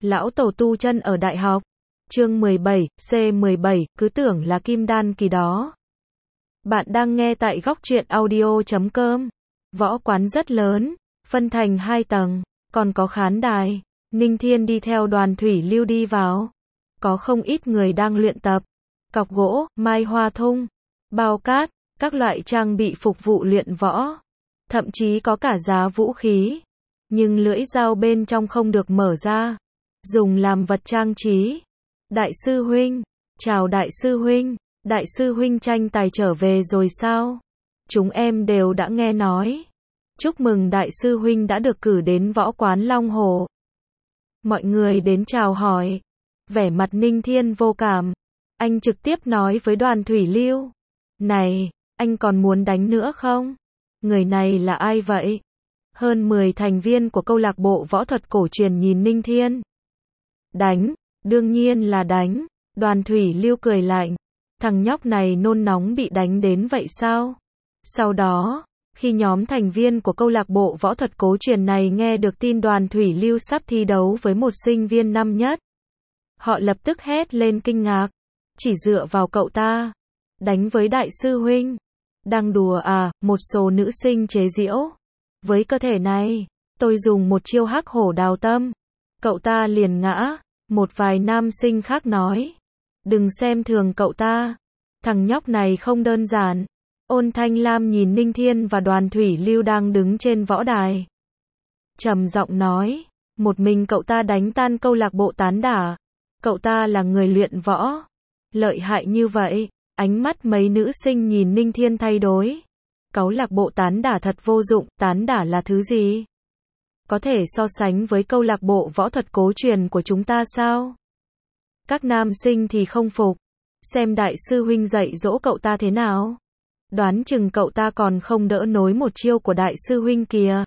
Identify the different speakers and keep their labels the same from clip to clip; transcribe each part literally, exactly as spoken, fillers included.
Speaker 1: Lão Tổ tu chân ở đại học. Chương mười bảy, C mười bảy, cứ tưởng là kim đan kỳ đó. Bạn đang nghe tại góc truyện audio chấm com. Võ quán rất lớn, phân thành hai tầng, còn có khán đài. Ninh Thiên đi theo Đoàn Thủy Lưu đi vào. Có không ít người đang luyện tập. Cọc gỗ, mai hoa thung, bao cát, các loại trang bị phục vụ luyện võ. Thậm chí có cả giá vũ khí. Nhưng lưỡi dao bên trong không được mở ra. Dùng làm vật trang trí. Đại sư huynh, chào đại sư huynh, đại sư huynh tranh tài trở về rồi sao? Chúng em đều đã nghe nói. Chúc mừng đại sư huynh đã được cử đến võ quán Long Hồ. Mọi người đến chào hỏi. Vẻ mặt Ninh Thiên vô cảm. Anh trực tiếp nói với Đoàn Thủy Lưu. Này, anh còn muốn đánh nữa không? Người này là ai vậy? Hơn mười thành viên của câu lạc bộ võ thuật cổ truyền nhìn Ninh Thiên. Đánh, đương nhiên là đánh. Đoàn Thủy Lưu cười lạnh. Thằng nhóc này nôn nóng bị đánh đến vậy sao? Sau đó, khi nhóm thành viên của câu lạc bộ võ thuật cổ truyền này nghe được tin Đoàn Thủy Lưu sắp thi đấu với một sinh viên năm nhất, họ lập tức hét lên kinh ngạc. Chỉ dựa vào cậu ta, đánh với đại sư huynh. Đang đùa à? Một số nữ sinh chế giễu. Với cơ thể này, tôi dùng một chiêu hắc hổ đào tâm, cậu ta liền ngã. Một vài nam sinh khác nói. Đừng xem thường cậu ta. Thằng nhóc này không đơn giản. Ôn Thanh Lam nhìn Ninh Thiên và Đoàn Thủy Lưu đang đứng trên võ đài. Trầm giọng nói. Một mình cậu ta đánh tan câu lạc bộ tán đả. Cậu ta là người luyện võ. Lợi hại như vậy. Ánh mắt mấy nữ sinh nhìn Ninh Thiên thay đổi. Câu lạc bộ tán đả thật vô dụng. Tán đả là thứ gì? Có thể so sánh với câu lạc bộ võ thuật cố truyền của chúng ta sao? Các nam sinh thì không phục. Xem đại sư huynh dạy dỗ cậu ta thế nào. Đoán chừng cậu ta còn không đỡ nổi một chiêu của đại sư huynh kìa.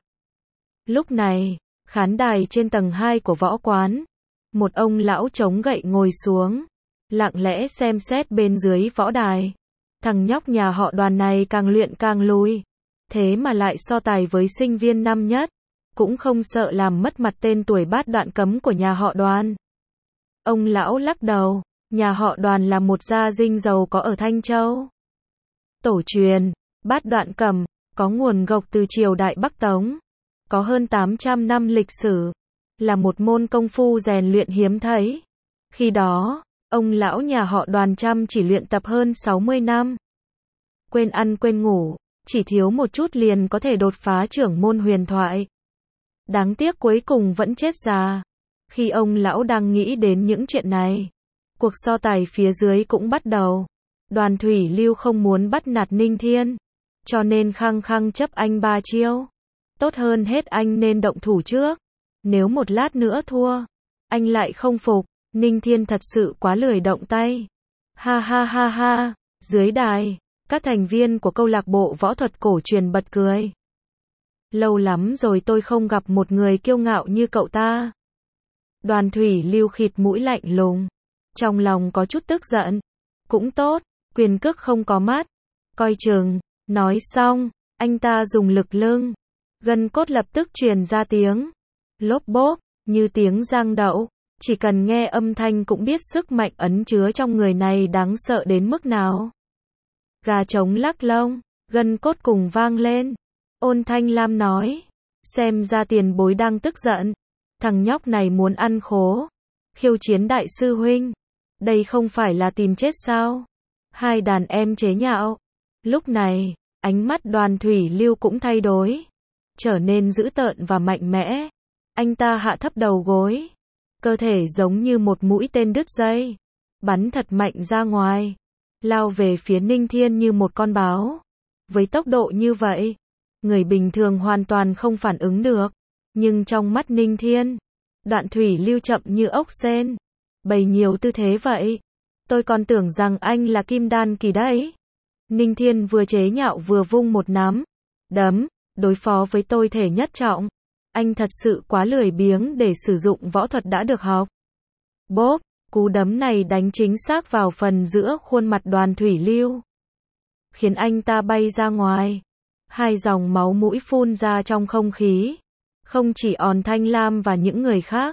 Speaker 1: Lúc này, khán đài trên tầng hai của võ quán. Một ông lão chống gậy ngồi xuống. Lặng lẽ xem xét bên dưới võ đài. Thằng nhóc nhà họ Đoàn này càng luyện càng lùi. Thế mà lại so tài với sinh viên năm nhất. Cũng không sợ làm mất mặt tên tuổi bát đoạn cấm của nhà họ Đoàn. Ông lão lắc đầu. Nhà họ Đoàn là một gia dinh giàu có ở Thanh Châu. Tổ truyền, bát đoạn cẩm, có nguồn gốc từ triều đại Bắc Tống. Có hơn tám trăm năm lịch sử. Là một môn công phu rèn luyện hiếm thấy. Khi đó, ông lão nhà họ Đoàn chăm chỉ luyện tập hơn sáu mươi năm. Quên ăn quên ngủ, chỉ thiếu một chút liền có thể đột phá trưởng môn huyền thoại. Đáng tiếc cuối cùng vẫn chết già. Khi ông lão đang nghĩ đến những chuyện này, cuộc so tài phía dưới cũng bắt đầu. Đoàn Thủy Lưu không muốn bắt nạt Ninh Thiên, cho nên khăng khăng chấp anh ba chiêu. Tốt hơn hết anh nên động thủ trước. Nếu một lát nữa thua, anh lại không phục. Ninh Thiên thật sự quá lười động tay. Ha ha ha ha. Dưới đài, các thành viên của câu lạc bộ võ thuật cổ truyền bật cười. Lâu lắm rồi tôi không gặp một người kiêu ngạo như cậu ta. Đoàn Thủy Lưu khịt mũi lạnh lùng. Trong lòng có chút tức giận. Cũng tốt, quyền cước không có mắt. Coi chừng. Nói xong, anh ta dùng lực lưng. Gân cốt lập tức truyền ra tiếng. Lốp bốp, như tiếng giang đậu. Chỉ cần nghe âm thanh cũng biết sức mạnh ẩn chứa trong người này đáng sợ đến mức nào. Gà trống lắc lông, gân cốt cùng vang lên. Ôn Thanh Lam nói. Xem ra tiền bối đang tức giận. Thằng nhóc này muốn ăn khố. Khiêu chiến đại sư huynh. Đây không phải là tìm chết sao? Hai đàn em chế nhạo. Lúc này, ánh mắt Đoàn Thủy Lưu cũng thay đổi. Trở nên dữ tợn và mạnh mẽ. Anh ta hạ thấp đầu gối. Cơ thể giống như một mũi tên đứt dây. Bắn thật mạnh ra ngoài. Lao về phía Ninh Thiên như một con báo. Với tốc độ như vậy, người bình thường hoàn toàn không phản ứng được. Nhưng trong mắt Ninh Thiên, Đoạn Thủy Lưu chậm như ốc sên. Bày nhiều tư thế vậy. Tôi còn tưởng rằng anh là kim đan kỳ đấy. Ninh Thiên vừa chế nhạo vừa vung một nắm đấm, đối phó với tôi thể nhất trọng. Anh thật sự quá lười biếng để sử dụng võ thuật đã được học. Bốp, cú đấm này đánh chính xác vào phần giữa khuôn mặt Đoàn Thủy Lưu. Khiến anh ta bay ra ngoài. Hai dòng máu mũi phun ra trong không khí. Không chỉ Ôn Thanh Lam và những người khác,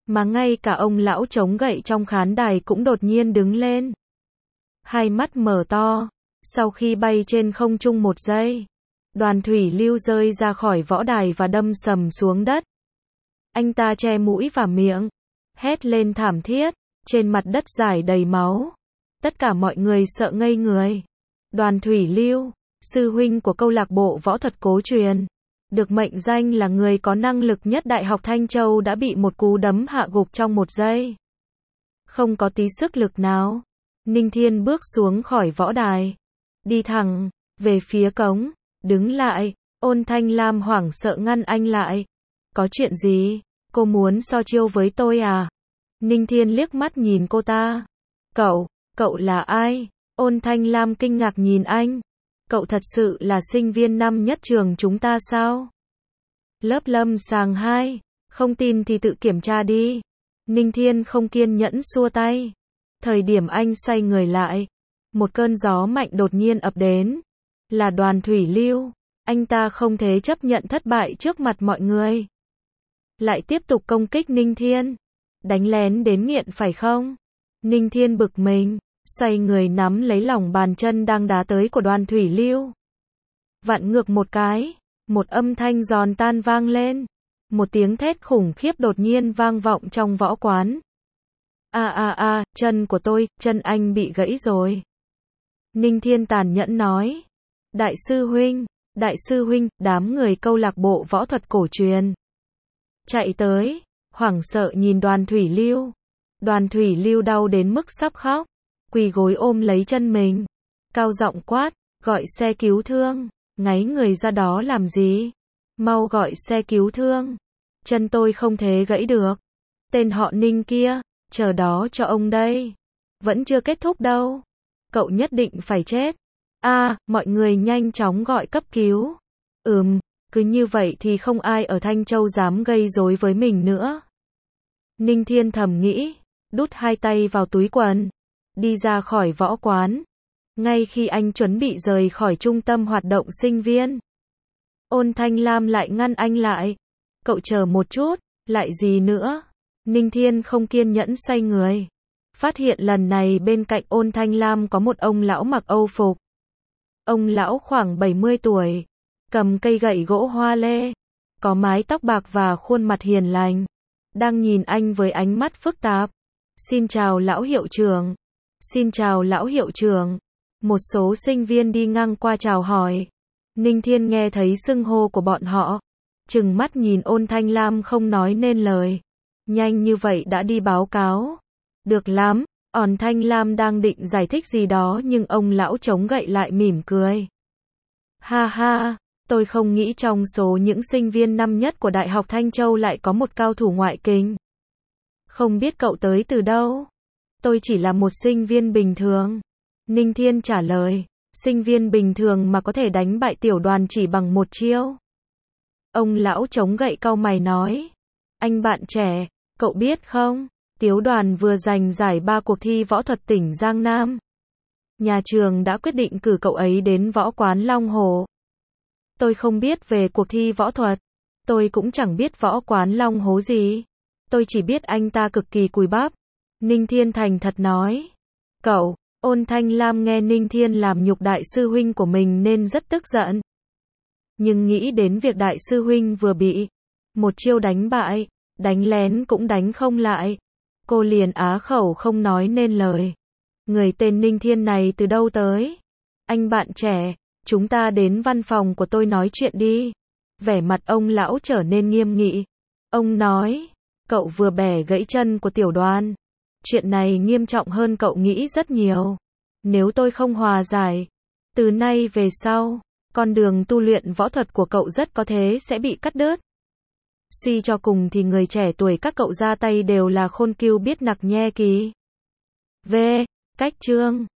Speaker 1: Mà ngay cả ông lão chống gậy trong khán đài cũng đột nhiên đứng lên. Hai mắt mở to. Sau khi bay trên không trung một giây, Đoàn Thủy Lưu rơi ra khỏi võ đài và đâm sầm xuống đất. Anh ta che mũi và miệng, hét lên thảm thiết, trên mặt đất rải đầy máu. Tất cả mọi người sợ ngây người. Đoàn Thủy Lưu, sư huynh của câu lạc bộ võ thuật Cố Truyền, được mệnh danh là người có năng lực nhất Đại học Thanh Châu đã bị một cú đấm hạ gục trong một giây. Không có tí sức lực nào, Ninh Thiên bước xuống khỏi võ đài, đi thẳng về phía cống, đứng lại. Ôn Thanh Lam hoảng sợ ngăn anh lại. Có chuyện gì? Cô muốn so chiêu với tôi à? Ninh Thiên liếc mắt nhìn cô ta. Cậu, cậu là ai? Ôn Thanh Lam kinh ngạc nhìn anh. Cậu thật sự là sinh viên năm nhất trường chúng ta sao? Lớp Lâm Sàng hai, không tin thì tự kiểm tra đi. Ninh Thiên không kiên nhẫn xua tay. Thời điểm anh xoay người lại, một cơn gió mạnh đột nhiên ập đến. Là Đoàn Thủy Lưu. Anh ta không thể chấp nhận thất bại trước mặt mọi người. Lại tiếp tục công kích Ninh Thiên. Đánh lén đến nghiện phải không? Ninh Thiên bực mình, xoay người nắm lấy lòng bàn chân đang đá tới của Đoàn Thủy Lưu. Vặn ngược một cái, một âm thanh giòn tan vang lên. Một tiếng thét khủng khiếp đột nhiên vang vọng trong võ quán. A a a, chân của tôi, chân anh bị gãy rồi. Ninh Thiên tàn nhẫn nói. Đại sư huynh, đại sư huynh, đám người câu lạc bộ võ thuật Cổ Truyền chạy tới, hoảng sợ nhìn Đoàn Thủy Lưu. Đoàn Thủy Lưu đau đến mức sắp khóc, quỳ gối ôm lấy chân mình, cao giọng quát, gọi xe cứu thương. Ngáy người ra đó làm gì? Mau gọi xe cứu thương. Chân tôi không thể gãy được. Tên họ Ninh kia, chờ đó cho ông đây. Vẫn chưa kết thúc đâu. Cậu nhất định phải chết. A, à, mọi người nhanh chóng gọi cấp cứu. Ừm, cứ như vậy thì không ai ở Thanh Châu dám gây rối với mình nữa. Ninh Thiên thầm nghĩ, đút hai tay vào túi quần, đi ra khỏi võ quán. Ngay khi anh chuẩn bị rời khỏi trung tâm hoạt động sinh viên, Ôn Thanh Lam lại ngăn anh lại. Cậu chờ một chút, lại gì nữa? Ninh Thiên không kiên nhẫn xoay người. Phát hiện lần này bên cạnh Ôn Thanh Lam có một ông lão mặc âu phục. Ông lão khoảng bảy mươi tuổi, cầm cây gậy gỗ hoa lê, có mái tóc bạc và khuôn mặt hiền lành, đang nhìn anh với ánh mắt phức tạp. Xin chào lão hiệu trưởng. Xin chào lão hiệu trưởng. Một số sinh viên đi ngang qua chào hỏi. Ninh Thiên nghe thấy xưng hô của bọn họ, trừng mắt nhìn Ôn Thanh Lam không nói nên lời. Nhanh như vậy đã đi báo cáo. Được lắm. Ôn Thanh Lam đang định giải thích gì đó nhưng ông lão chống gậy lại mỉm cười. Ha ha, tôi không nghĩ trong số những sinh viên năm nhất của Đại học Thanh Châu lại có một cao thủ ngoại kình. Không biết cậu tới từ đâu? Tôi chỉ là một sinh viên bình thường. Ninh Thiên trả lời. Sinh viên bình thường mà có thể đánh bại tiểu Đoàn chỉ bằng một chiêu. Ông lão chống gậy cau mày nói. Anh bạn trẻ, cậu biết không? Tiểu Đoàn vừa giành giải ba cuộc thi võ thuật tỉnh Giang Nam. Nhà trường đã quyết định cử cậu ấy đến võ quán Long Hồ. Tôi không biết về cuộc thi võ thuật. Tôi cũng chẳng biết võ quán Long Hố gì. Tôi chỉ biết anh ta cực kỳ cùi bắp. Ninh Thiên thành thật nói. Cậu, Ôn Thanh Lam nghe Ninh Thiên làm nhục đại sư huynh của mình nên rất tức giận. Nhưng nghĩ đến việc đại sư huynh vừa bị một chiêu đánh bại, đánh lén cũng đánh không lại. Cô liền á khẩu không nói nên lời. Người tên Ninh Thiên này từ đâu tới? Anh bạn trẻ, chúng ta đến văn phòng của tôi nói chuyện đi. Vẻ mặt ông lão trở nên nghiêm nghị. Ông nói, cậu vừa bẻ gãy chân của tiểu Đoàn. Chuyện này nghiêm trọng hơn cậu nghĩ rất nhiều. Nếu tôi không hòa giải, từ nay về sau, con đường tu luyện võ thuật của cậu rất có thể sẽ bị cắt đứt. Suy cho cùng thì người trẻ tuổi các cậu ra tay đều là khôn kêu biết nặc nhe kỳ. V. Cách chương